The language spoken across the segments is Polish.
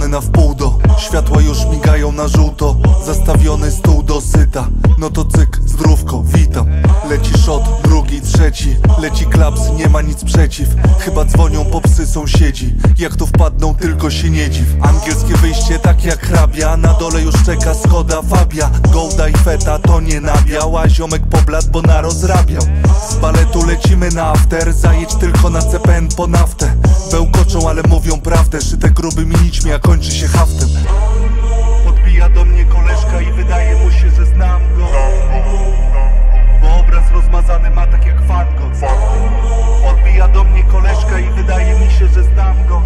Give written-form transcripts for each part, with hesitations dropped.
Wracamy na wpół do światła, już migają na żółto. Zastawiony stół do syta, no to cyk, zdrówko, witam. Leci shot, drugi, trzeci, leci klaps, nie ma nic przeciw. Chyba dzwonią po psy sąsiedzi, jak tu wpadną, tylko się nie dziw. Angielskie wyjście tak jak hrabia, na dole już czeka Skoda Fabia. Golda i feta to nie nabiał, a ziomek pobladł, bo narozrabiał. Z baletu lecimy na after, zajedź tylko na CPN po naftę. Bełkoczą, ale mówią prawdę, szyte grubymi nićmi, a kończy się haftem. Podbija do mnie koleżka i wydaje mu się, że znam go, bo obraz rozmazany ma tak jak Van Gogh. Podbija do mnie koleżka i wydaje mi się, że znam go,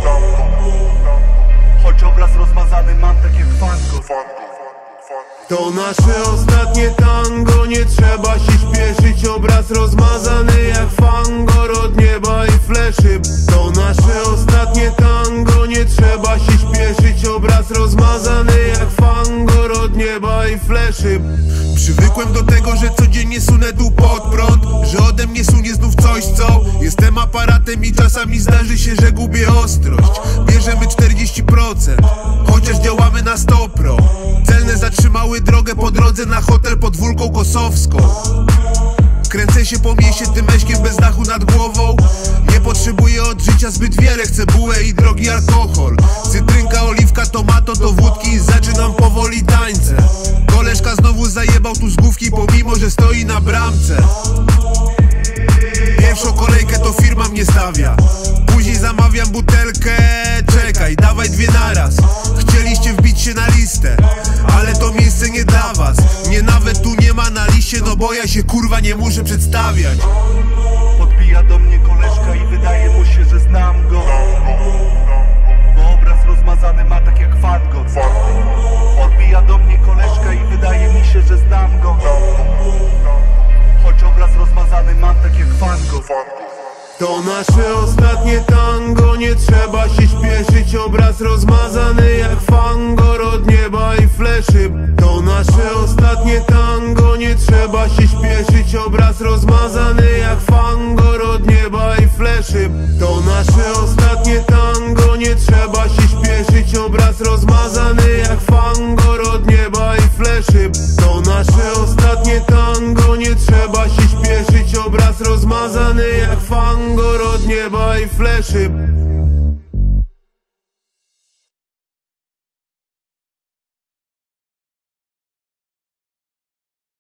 choć obraz rozmazany mam tak jak Van Gogh. To nasze ostatnie tango, nie trzeba się śpieszyć. Obraz rozmazany jak fangor od nieba i fleszy. To nasze ostatnie tango, nie trzeba się śpieszyć. Obraz rozmazany jak fangor od nieba i fleszy. Przywykłem do tego, że codziennie sunę tu pod prąd, że ode mnie sunie znów coś, co jestem aparatem i czasami zdarzy się, że gubię ostrość. Bierzemy 40%, chociaż działamy na 100%. Celne zatrzymały drogę po drodze na hotel pod Wólką Kosowską. Kręcę się po mieście tym meśkiem bez dachu nad głową. Nie potrzebuję od życia zbyt wiele, chcę bułę i drogi alkohol. Cytrynka, oliwka, tomato do wódki i zaczynam powoli tańce. Koleżka znowu zajebał tu z główki, pomimo że stoi na bramce. Pierwszą kolejkę to firma mnie stawia, później zamawiam butelkę. Czekaj, dawaj dwie naraz. Chcieliście wbić się na listę, ale to miejsce nie dla was. Mnie nawet tu nie ma na liście, no bo ja się kurwa nie muszę przedstawiać. Podbija do mnie koleżka i wydaje mu się, że znam go, bo obraz rozmazany ma tak jak Van Gogh. Podbija do mnie koleżka i wydaje mi się, że znam go, choć obraz rozmazany mam tak jak Van Gogh. To nasze ostatnie tango, nie trzeba się śpieszyć. Obraz rozmazany jak fangor od nieba i fleszy. To nasze ostatnie tango, nie trzeba się śpieszyć. Obraz rozmazany jak fangor od nieba i fleszy. To nasze ostatnie tango, nie trzeba się śpieszyć. Obraz rozmazany jak fangor od nieba i fleszy. To nasze ostatnie tango, nie trzeba się śpieszyć. Obraz rozmazany jak fangor od nieba i fleszy.